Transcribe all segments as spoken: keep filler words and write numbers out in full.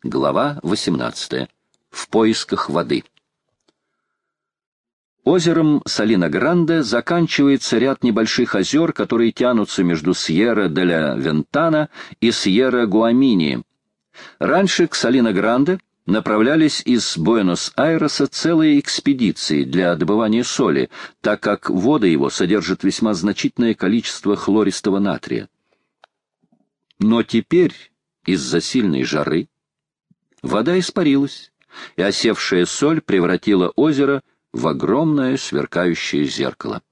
Глава восемнадцатая. В поисках воды. Озером Салина-Гранде заканчивается ряд небольших озер, которые тянутся между Сьерра-де-ля-Вентана и Сьерра-Гуамини. Раньше к Салина-Гранде направлялись из Буэнос-Айреса целые экспедиции для добывания соли, так как воды его содержат весьма значительное количество хлористого натрия. Но теперь, из-за сильной жары, вода испарилась, и осевшая соль превратила озеро в огромное сверкающее зеркало.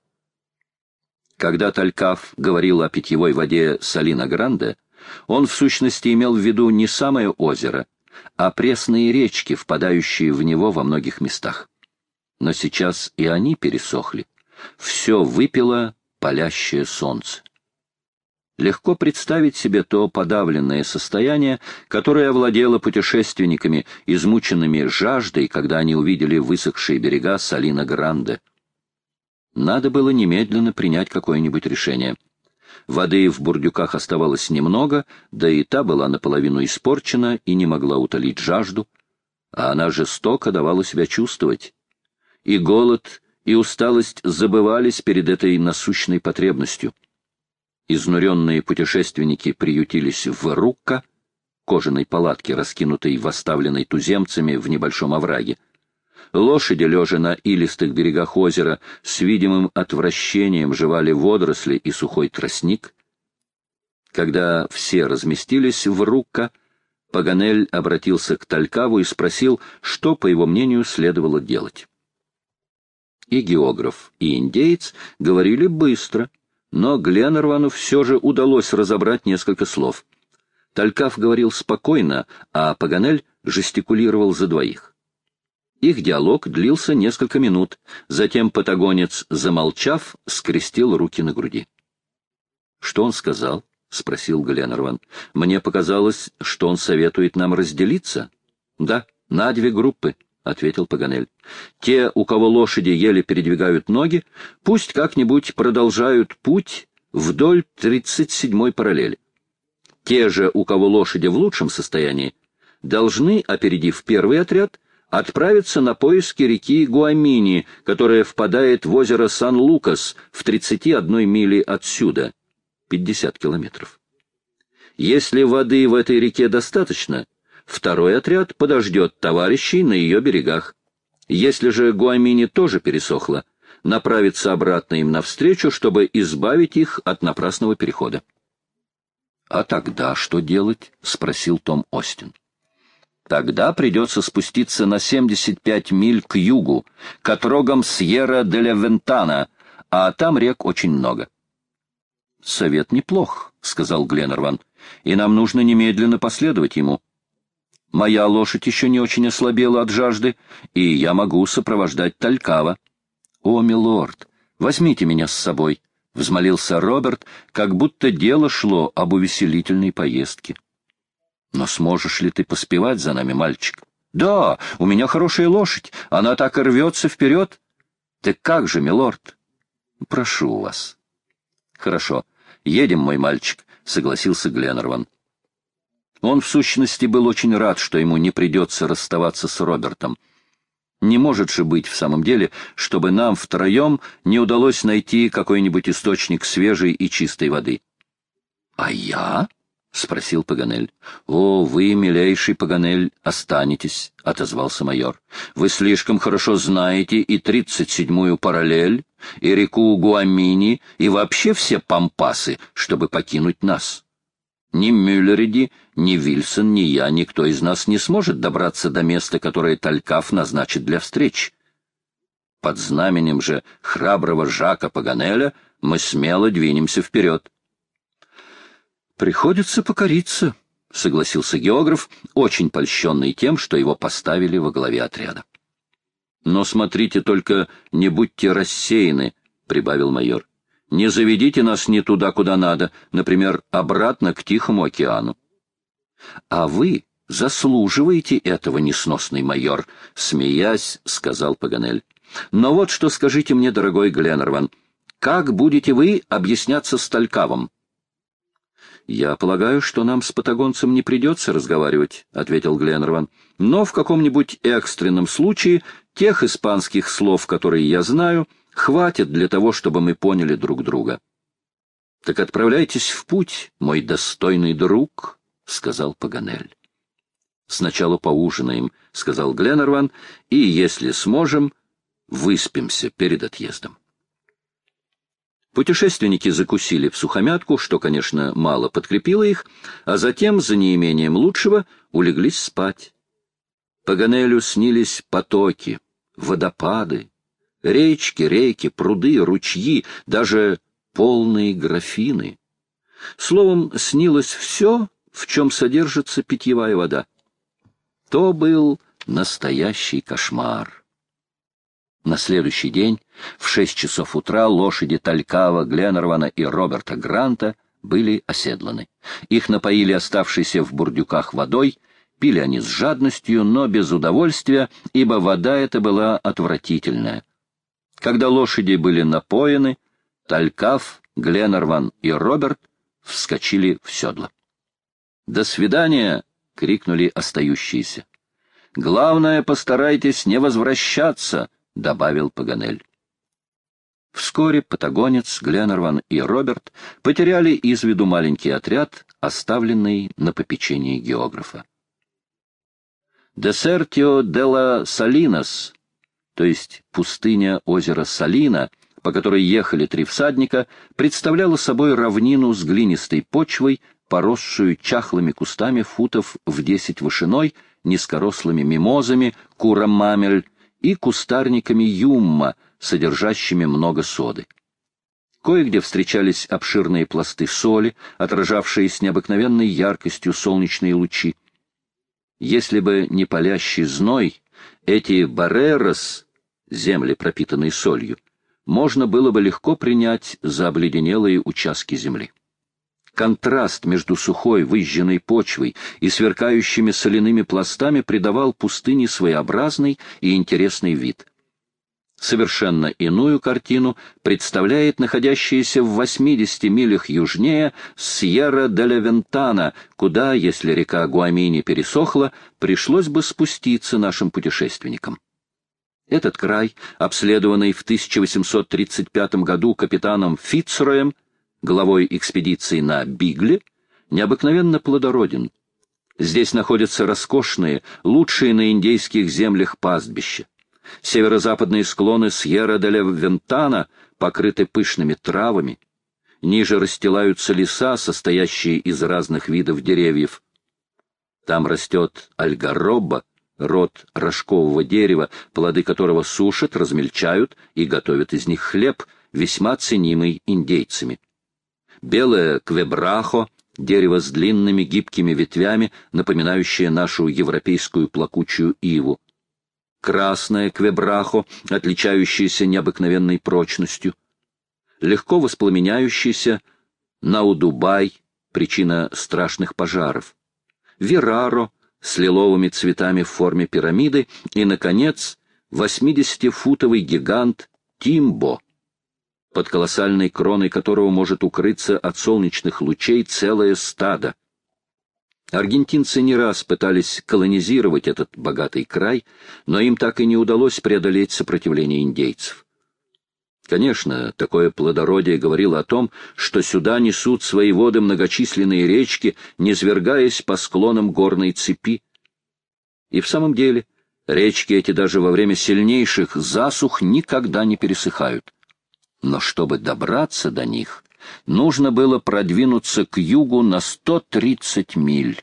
Когда Талькав говорил о питьевой воде Салина-Гранде, он в сущности имел в виду не самое озеро, а пресные речки, впадающие в него во многих местах. Но сейчас и они пересохли. Все выпило палящее солнце. Легко представить себе то подавленное состояние, которое овладело путешественниками, измученными жаждой, когда они увидели высохшие берега Салина-Гранде. Надо было немедленно принять какое-нибудь решение. Воды в бурдюках оставалось немного, да и та была наполовину испорчена и не могла утолить жажду, а она жестоко давала себя чувствовать. И голод, и усталость забывались перед этой насущной потребностью. Изнуренные путешественники приютились в Рукка, кожаной палатке, раскинутой в оставленной туземцами в небольшом овраге. Лошади, лежа на илистых берегах озера, с видимым отвращением жевали водоросли и сухой тростник. Когда все разместились в Рукка, Паганель обратился к Талькаву и спросил, что, по его мнению, следовало делать. И географ, и индеец говорили быстро, но Гленарвану все же удалось разобрать несколько слов. Талькав говорил спокойно, а Паганель жестикулировал за двоих. Их диалог длился несколько минут, затем патагонец, замолчав, скрестил руки на груди. — Что он сказал? — спросил Гленарван. — Мне показалось, что он советует нам разделиться. — Да, на две группы, — ответил Паганель. — Те, у кого лошади еле передвигают ноги, пусть как-нибудь продолжают путь вдоль тридцать седьмой параллели. Те же, у кого лошади в лучшем состоянии, должны, опередив первый отряд, отправиться на поиски реки Гуамини, которая впадает в озеро Сан-Лукас в тридцати одной миле отсюда, пятьдесят километров. Если воды в этой реке достаточно, второй отряд подождет товарищей на ее берегах. Если же Гуамини тоже пересохла, направится обратно им навстречу, чтобы избавить их от напрасного перехода. — А тогда что делать? — спросил Том Остин. Тогда придется спуститься на семьдесят пять миль к югу, к отрогам Сьерра-де-ля-Вентана, а там рек очень много. — Совет неплох, — сказал Гленарван, — и нам нужно немедленно последовать ему. Моя лошадь еще не очень ослабела от жажды, и я могу сопровождать Талькава. — О, милорд, возьмите меня с собой, — взмолился Роберт, как будто дело шло об увеселительной поездке. Но сможешь ли ты поспевать за нами, мальчик? Да, у меня хорошая лошадь, она так и рвется вперед. Так как же, милорд? Прошу вас. Хорошо, едем, мой мальчик, согласился Гленарван. Он в сущности был очень рад, что ему не придется расставаться с Робертом. Не может же быть в самом деле, чтобы нам втроем не удалось найти какой-нибудь источник свежей и чистой воды. — А я? — спросил Паганель. — О, вы, милейший Паганель, останетесь, — отозвался майор. — Вы слишком хорошо знаете и тридцать седьмую параллель, и реку Гуамини, и вообще все пампасы, чтобы покинуть нас. Ни Мюллериди, ни Вильсон, ни я, никто из нас не сможет добраться до места, которое Талькав назначит для встреч. Под знаменем же храброго Жака Паганеля мы смело двинемся вперед. «Приходится покориться», — согласился географ, очень польщенный тем, что его поставили во главе отряда. «Но смотрите только, не будьте рассеяны», — прибавил майор. «Не заведите нас не туда, куда надо, например, обратно к Тихому океану». «А вы заслуживаете этого, несносный майор», — смеясь, сказал Паганель. «Но вот что скажите мне, дорогой Гленарван, как будете вы объясняться с Талькавом?» «Я полагаю, что нам с патагонцем не придется разговаривать», — ответил Гленнерван. «Но в каком-нибудь экстренном случае тех испанских слов, которые я знаю, хватит для того, чтобы мы поняли друг друга». «Так отправляйтесь в путь, мой достойный друг», — сказал Паганель. «Сначала поужинаем», — сказал Гленнерван, — «и, если сможем, выспимся перед отъездом». Путешественники закусили всухомятку, что, конечно, мало подкрепило их, а затем, за неимением лучшего, улеглись спать. Паганелю снились потоки, водопады, речки, реки, пруды, ручьи, даже полные графины. Словом, снилось все, в чем содержится питьевая вода. То был настоящий кошмар. На следующий день в шесть часов утра лошади Талькава, Гленнервана и Роберта Гранта были оседланы. Их напоили оставшейся в бурдюках водой, пили они с жадностью, но без удовольствия, ибо вода эта была отвратительная. Когда лошади были напоены, Талькав, Гленнерван и Роберт вскочили в седло. «До свидания!» — крикнули остающиеся. «Главное, постарайтесь не возвращаться!» — добавил Паганель. Вскоре патагонец, Гленнерван и Роберт потеряли из виду маленький отряд, оставленный на попечении географа. «Десертио де ла Салинас», то есть пустыня озера Салина, по которой ехали три всадника, представляла собой равнину с глинистой почвой, поросшую чахлыми кустами футов в десять вышиной, низкорослыми мимозами, курамамель и кустарниками юмма, содержащими много соды. Кое-где встречались обширные пласты соли, отражавшие с необыкновенной яркостью солнечные лучи. Если бы не палящий зной, эти барерос, земли, пропитанные солью, можно было бы легко принять за обледенелые участки земли. Контраст между сухой выжженной почвой и сверкающими соляными пластами придавал пустыне своеобразный и интересный вид. Совершенно иную картину представляет находящаяся в восьмидесяти милях южнее Сьерра-де-ля-Вентана, куда, если река Гуамини пересохла, пришлось бы спуститься нашим путешественникам. Этот край, обследованный в тысяча восемьсот тридцать пятом году капитаном Фицроем, главой экспедиции на Бигле, необыкновенно плодороден. Здесь находятся роскошные, лучшие на индейских землях пастбища. Северо-западные склоны Сьерра-де-ля-Вентана покрыты пышными травами. Ниже расстилаются леса, состоящие из разных видов деревьев. Там растет альгароба, род рожкового дерева, плоды которого сушат, размельчают и готовят из них хлеб, весьма ценимый индейцами. Белое квебрахо, дерево с длинными гибкими ветвями, напоминающее нашу европейскую плакучую иву. Красное квебрахо, отличающееся необыкновенной прочностью. Легко воспламеняющийся наудубай, причина страшных пожаров. Вераро с лиловыми цветами в форме пирамиды и, наконец, восьмидесятифутовый гигант Тимбо, под колоссальной кроной которого может укрыться от солнечных лучей целое стадо. Аргентинцы не раз пытались колонизировать этот богатый край, но им так и не удалось преодолеть сопротивление индейцев. Конечно, такое плодородие говорило о том, что сюда несут свои воды многочисленные речки, низвергаясь по склонам горной цепи. И в самом деле, речки эти даже во время сильнейших засух никогда не пересыхают. Но чтобы добраться до них, нужно было продвинуться к югу на сто тридцать миль.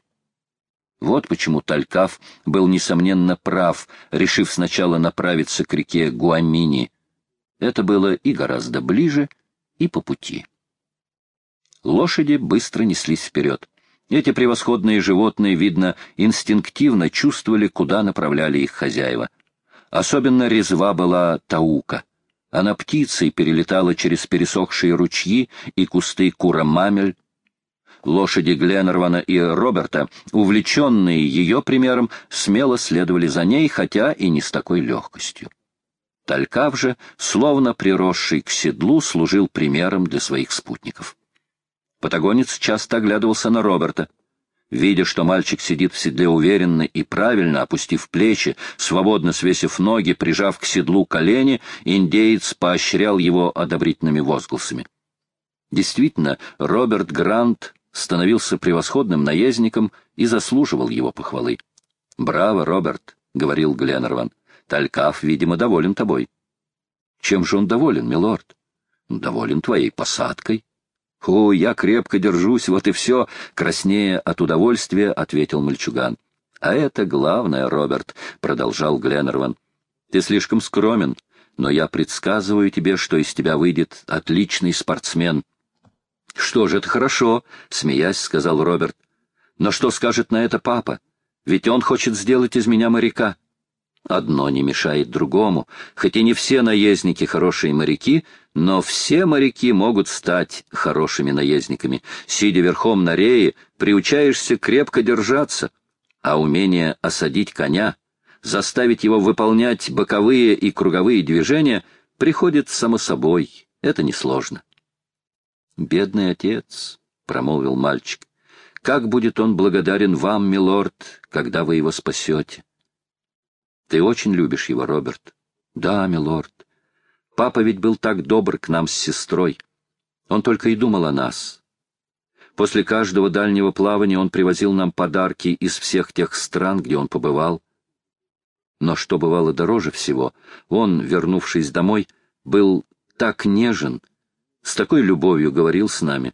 Вот почему Талькав был, несомненно, прав, решив сначала направиться к реке Гуамини. Это было и гораздо ближе, и по пути. Лошади быстро неслись вперед. Эти превосходные животные, видно, инстинктивно чувствовали, куда направляли их хозяева. Особенно резва была Таука. Она птицей перелетала через пересохшие ручьи и кусты курамамель. Лошади Гленнервана и Роберта, увлеченные ее примером, смело следовали за ней, хотя и не с такой легкостью. Талькав же, словно приросший к седлу, служил примером для своих спутников. Патагонец часто оглядывался на Роберта. Видя, что мальчик сидит в седле уверенно и правильно, опустив плечи, свободно свесив ноги, прижав к седлу колени, индеец поощрял его одобрительными возгласами. Действительно, Роберт Грант становился превосходным наездником и заслуживал его похвалы. «Браво, Роберт», — говорил Гленнерван. «Талькаф, видимо, доволен тобой». «Чем же он доволен, милорд?» «Доволен твоей посадкой». «О, я крепко держусь, вот и все», — краснея от удовольствия, ответил мальчуган. «А это главное, Роберт», — продолжал Гленнерван. «Ты слишком скромен, но я предсказываю тебе, что из тебя выйдет отличный спортсмен». «Что же, это хорошо», — смеясь, сказал Роберт. «Но что скажет на это папа? Ведь он хочет сделать из меня моряка». «Одно не мешает другому. Хоть и не все наездники хорошие моряки, но все моряки могут стать хорошими наездниками. Сидя верхом на рее, приучаешься крепко держаться, а умение осадить коня, заставить его выполнять боковые и круговые движения, приходит само собой. Это несложно». «Бедный отец», — промолвил мальчик, — «как будет он благодарен вам, милорд, когда вы его спасете?» «Ты очень любишь его, Роберт?» «Да, милорд. Папа ведь был так добр к нам с сестрой. Он только и думал о нас. После каждого дальнего плавания он привозил нам подарки из всех тех стран, где он побывал. Но что бывало дороже всего, он, вернувшись домой, был так нежен, с такой любовью говорил с нами.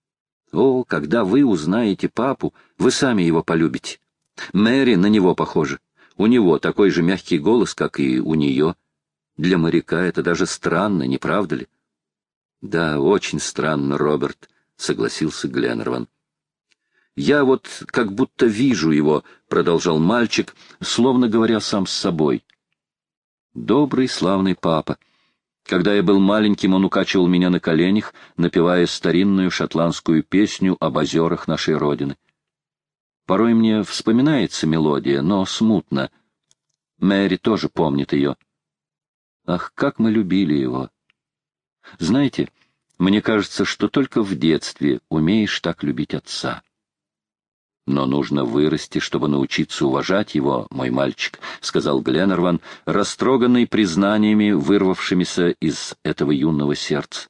О, когда вы узнаете папу, вы сами его полюбите. Мэри на него похожа. У него такой же мягкий голос, как и у нее. Для моряка это даже странно, не правда ли?» «Да, очень странно, Роберт», — согласился Гленнерван. «Я вот как будто вижу его», — продолжал мальчик, словно говоря сам с собой. «Добрый, славный папа. Когда я был маленьким, он укачивал меня на коленях, напевая старинную шотландскую песню об озерах нашей Родины. Порой мне вспоминается мелодия, но смутно. Мэри тоже помнит ее. Ах, как мы любили его! Знаете, мне кажется, что только в детстве умеешь так любить отца. Но нужно вырасти, чтобы научиться уважать его, мой мальчик», — сказал Гленнерван, растроганный признаниями, вырвавшимися из этого юного сердца.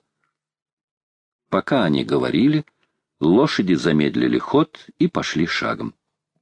Пока они говорили, лошади замедлили ход и пошли шагом.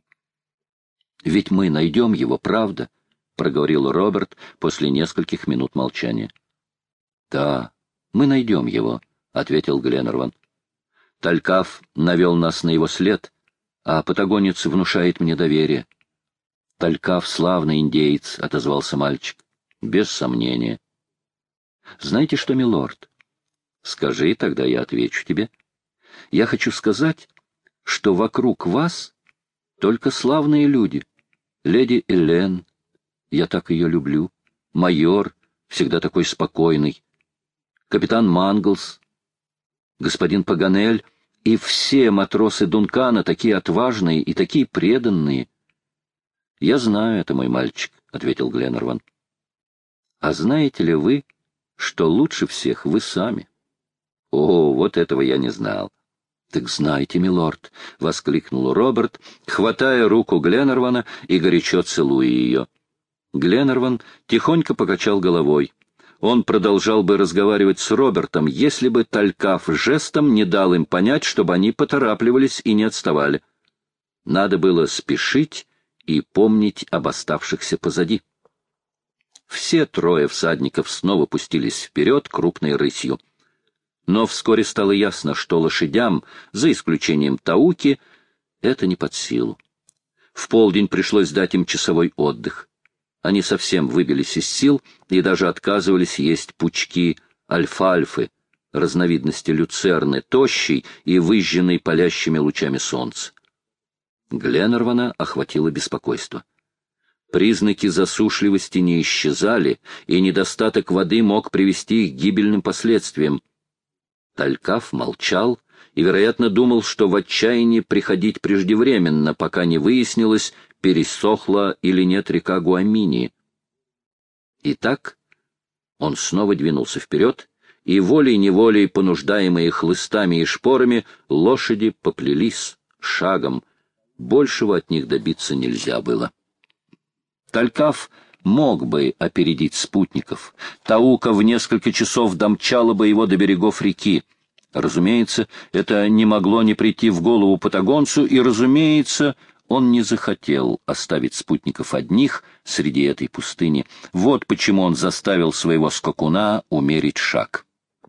«Ведь мы найдем его, правда?» — проговорил Роберт после нескольких минут молчания. «Да, мы найдем его», — ответил Гленнерван. «Талькаф навел нас на его след, а патагонец внушает мне доверие». «Талькаф — славный индеец», — отозвался мальчик. «Без сомнения». «Знаете что, милорд?» «Скажи, тогда я отвечу тебе. Я хочу сказать, что вокруг вас только славные люди. Леди Элен, я так ее люблю, майор, всегда такой спокойный, капитан Манглс, господин Паганель и все матросы Дункана такие отважные и такие преданные». «Я знаю это, мой мальчик», — ответил Гленнерван. «А знаете ли вы, что лучше всех вы сами?» «О, вот этого я не знал». «Так знайте, милорд», — воскликнул Роберт, хватая руку Гленнервана и горячо целуя ее. Гленнерван тихонько покачал головой. Он продолжал бы разговаривать с Робертом, если бы Талькаф жестом не дал им понять, чтобы они поторапливались и не отставали. Надо было спешить и помнить об оставшихся позади. Все трое всадников снова пустились вперед крупной рысью. Но вскоре стало ясно, что лошадям, за исключением Тауки, это не под силу. В полдень пришлось дать им часовой отдых. Они совсем выбились из сил и даже отказывались есть пучки альфальфы, разновидности люцерны, тощей и выжженной палящими лучами солнца. Гленнервана охватило беспокойство. Признаки засушливости не исчезали, и недостаток воды мог привести к гибельным последствиям. Талькаф молчал и, вероятно, думал, что в отчаянии приходить преждевременно, пока не выяснилось, пересохла или нет река Гуамини. Итак, он снова двинулся вперед и волей-неволей, понуждаемые хлыстами и шпорами, лошади поплелись шагом. Большего от них добиться нельзя было. Талькав мог бы опередить спутников. Таука в несколько часов домчала бы его до берегов реки. Разумеется, это не могло не прийти в голову патагонцу, и, разумеется, он не захотел оставить спутников одних среди этой пустыни. Вот почему он заставил своего скакуна умерить шаг.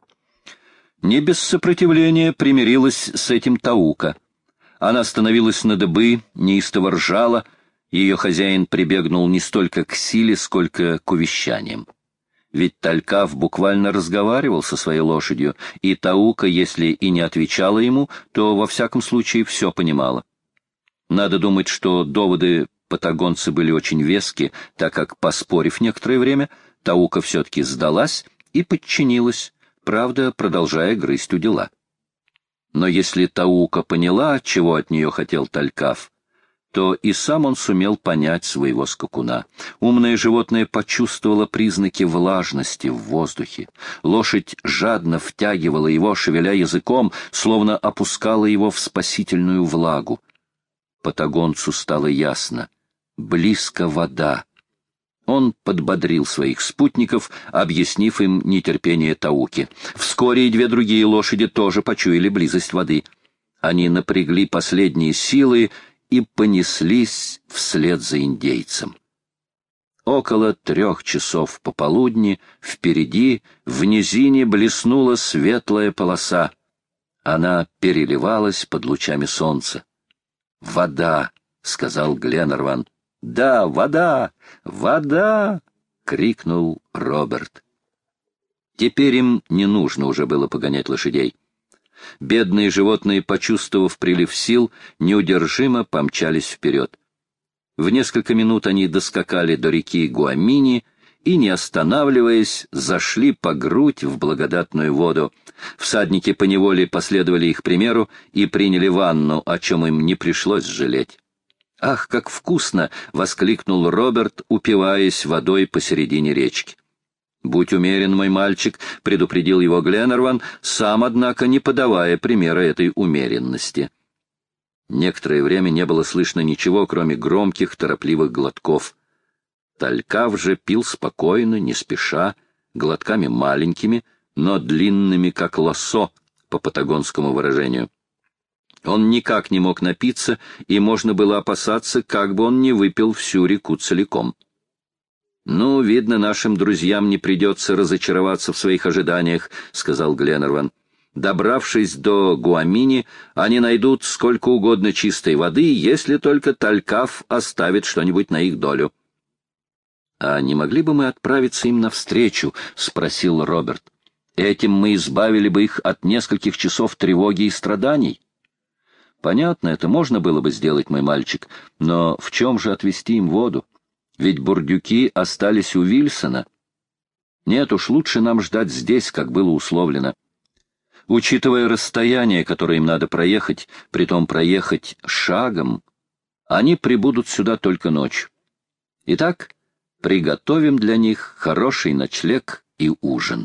Не без сопротивления примирилась с этим Таука. Она становилась на дыбы, неистово ржала. Ее хозяин прибегнул не столько к силе, сколько к увещаниям. Ведь Талькав буквально разговаривал со своей лошадью, и Таука, если и не отвечала ему, то во всяком случае все понимала. Надо думать, что доводы патагонца были очень вески, так как, поспорив некоторое время, Таука все-таки сдалась и подчинилась, правда, продолжая грызть удила. Но если Таука поняла, чего от нее хотел Талькав, то и сам он сумел понять своего скакуна. Умное животное почувствовало признаки влажности в воздухе. Лошадь жадно втягивала его, шевеля языком, словно опускала его в спасительную влагу. Патагонцу стало ясно — близко вода. Он подбодрил своих спутников, объяснив им нетерпение Тауки. Вскоре и две другие лошади тоже почуяли близость воды. Они напрягли последние силы и понеслись вслед за индейцем. Около трех часов пополудни впереди в низине блеснула светлая полоса. Она переливалась под лучами солнца. «Вода!» — сказал Гленарван. «Да, вода! Вода!» — крикнул Роберт. Теперь им не нужно уже было погонять лошадей. Бедные животные, почувствовав прилив сил, неудержимо помчались вперед. В несколько минут они доскакали до реки Гуамини и, не останавливаясь, зашли по грудь в благодатную воду. Всадники поневоле последовали их примеру и приняли ванну, о чем им не пришлось жалеть. «Ах, как вкусно!» — воскликнул Роберт, упиваясь водой посередине речки. «Будь умерен, мой мальчик», — предупредил его Гленарван, сам, однако, не подавая примера этой умеренности. Некоторое время не было слышно ничего, кроме громких, торопливых глотков. Талькав же пил спокойно, не спеша, глотками маленькими, но длинными, как лассо, по патагонскому выражению. Он никак не мог напиться, и можно было опасаться, как бы он не выпил всю реку целиком. «Ну, видно, нашим друзьям не придется разочароваться в своих ожиданиях», — сказал Гленарван. «Добравшись до Гуамини, они найдут сколько угодно чистой воды, если только Талькав оставит что-нибудь на их долю». «А не могли бы мы отправиться им навстречу?» — спросил Роберт. «Этим мы избавили бы их от нескольких часов тревоги и страданий». «Понятно, это можно было бы сделать, мой мальчик, но в чем же отвезти им воду? Ведь бурдюки остались у Вильсона. Нет уж, лучше нам ждать здесь, как было условлено. Учитывая расстояние, которое им надо проехать, притом проехать шагом, они прибудут сюда только ночью. Итак, приготовим для них хороший ночлег и ужин».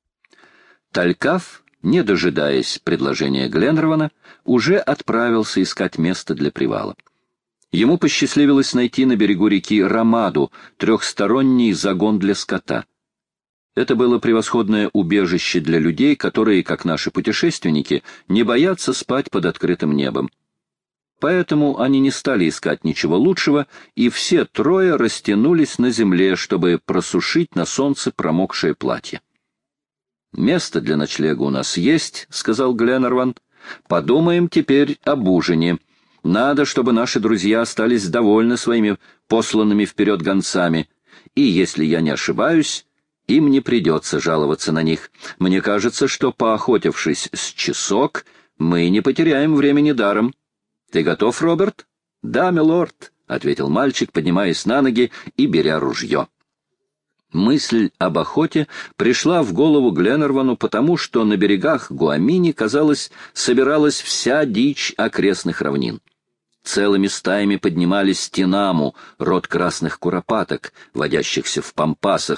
Талькав, не дожидаясь предложения Гленарвана, уже отправился искать место для привала. Ему посчастливилось найти на берегу реки Ромаду, трехсторонний загон для скота. Это было превосходное убежище для людей, которые, как наши путешественники, не боятся спать под открытым небом. Поэтому они не стали искать ничего лучшего, и все трое растянулись на земле, чтобы просушить на солнце промокшее платье. «Место для ночлега у нас есть», — сказал Гленарван. «Подумаем теперь об ужине. Надо, чтобы наши друзья остались довольны своими посланными вперед гонцами. И, если я не ошибаюсь, им не придется жаловаться на них. Мне кажется, что, поохотившись с часок, мы не потеряем времени даром. Ты готов, Роберт?» «Да, милорд», — ответил мальчик, поднимаясь на ноги и беря ружье. Мысль об охоте пришла в голову Гленарвану потому, что на берегах Гуамини, казалось, собиралась вся дичь окрестных равнин. Целыми стаями поднимались тинаму, род красных куропаток, водящихся в пампасах,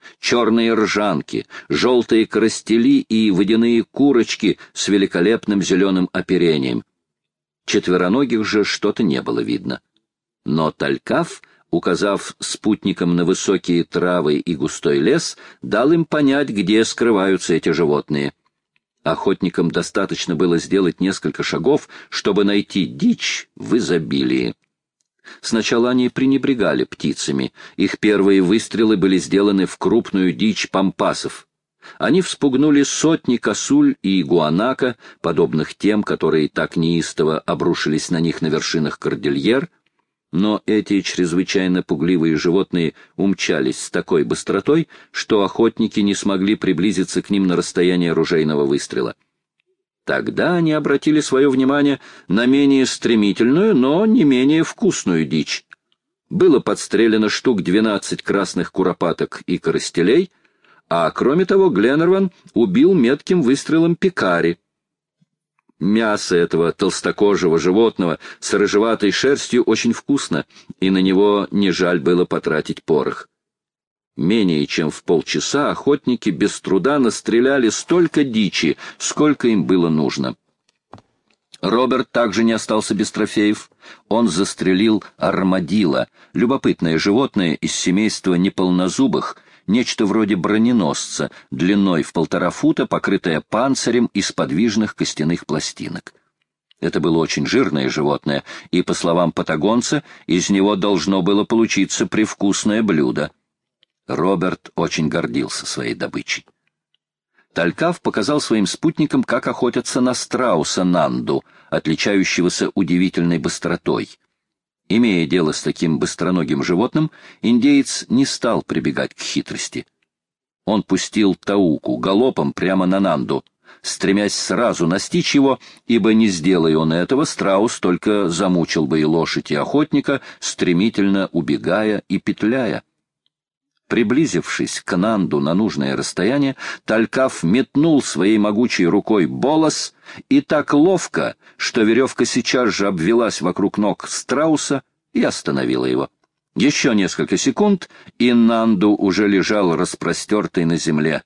черные ржанки, желтые коростели и водяные курочки с великолепным зеленым оперением. Четвероногих же что-то не было видно. Но Талькав, указав спутникам на высокие травы и густой лес, дал им понять, где скрываются эти животные. Охотникам достаточно было сделать несколько шагов, чтобы найти дичь в изобилии. Сначала они пренебрегали птицами. Их первые выстрелы были сделаны в крупную дичь пампасов. Они вспугнули сотни косуль и гуанака, подобных тем, которые так неистово обрушились на них на вершинах кордильер, но эти чрезвычайно пугливые животные умчались с такой быстротой, что охотники не смогли приблизиться к ним на расстояние ружейного выстрела. Тогда они обратили свое внимание на менее стремительную, но не менее вкусную дичь. Было подстрелено штук двенадцать красных куропаток и коростелей, а кроме того Гленнерван убил метким выстрелом пекари. Мясо этого толстокожего животного с рыжеватой шерстью очень вкусно, и на него не жаль было потратить порох. Менее чем в полчаса охотники без труда настреляли столько дичи, сколько им было нужно. Роберт также не остался без трофеев. Он застрелил армадило, любопытное животное из семейства неполнозубых, нечто вроде броненосца, длиной в полтора фута, покрытое панцирем из подвижных костяных пластинок. Это было очень жирное животное, и, по словам патагонца, из него должно было получиться привкусное блюдо. Роберт очень гордился своей добычей. Талькав показал своим спутникам, как охотятся на страуса Нанду, отличающегося удивительной быстротой. Имея дело с таким быстроногим животным, индеец не стал прибегать к хитрости. Он пустил Тауку галопом прямо на Нанду, стремясь сразу настичь его, ибо, не сделая он этого, страус только замучил бы и лошадь, и охотника, стремительно убегая и петляя. Приблизившись к Нанду на нужное расстояние, Талькав метнул своей могучей рукой болос, и так ловко, что веревка сейчас же обвелась вокруг ног страуса и остановила его. Еще несколько секунд, и Нанду уже лежал распростертый на земле.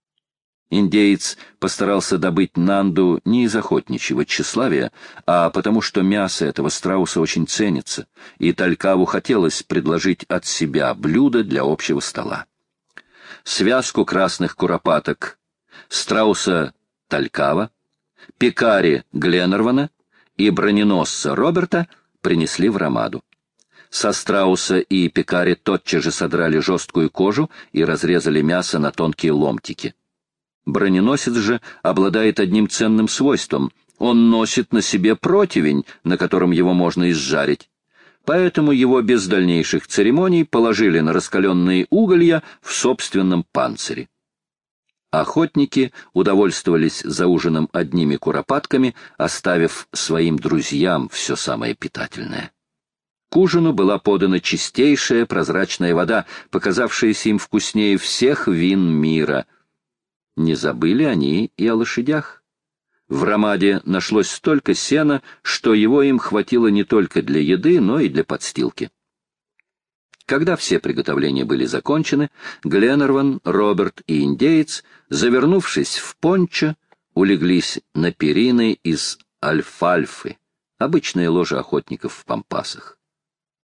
Индеец постарался добыть Нанду не из охотничьего тщеславия, а потому что мясо этого страуса очень ценится, и Талькаву хотелось предложить от себя блюдо для общего стола. Связку красных куропаток, страуса Талькава, пекари Гленнервана и броненосца Роберта принесли в ромаду. Со страуса и пекари тотчас же содрали жесткую кожу и разрезали мясо на тонкие ломтики. Броненосец же обладает одним ценным свойством — он носит на себе противень, на котором его можно изжарить. Поэтому его без дальнейших церемоний положили на раскаленные уголья в собственном панцире. Охотники удовольствовались за ужином одними куропатками, оставив своим друзьям все самое питательное. К ужину была подана чистейшая прозрачная вода, показавшаяся им вкуснее всех вин мира. Не забыли они и о лошадях. В ромаде нашлось столько сена, что его им хватило не только для еды, но и для подстилки. Когда все приготовления были закончены, Гленнерван, Роберт и индеец, завернувшись в пончо, улеглись на перины из альфальфы, обычное ложе охотников в пампасах.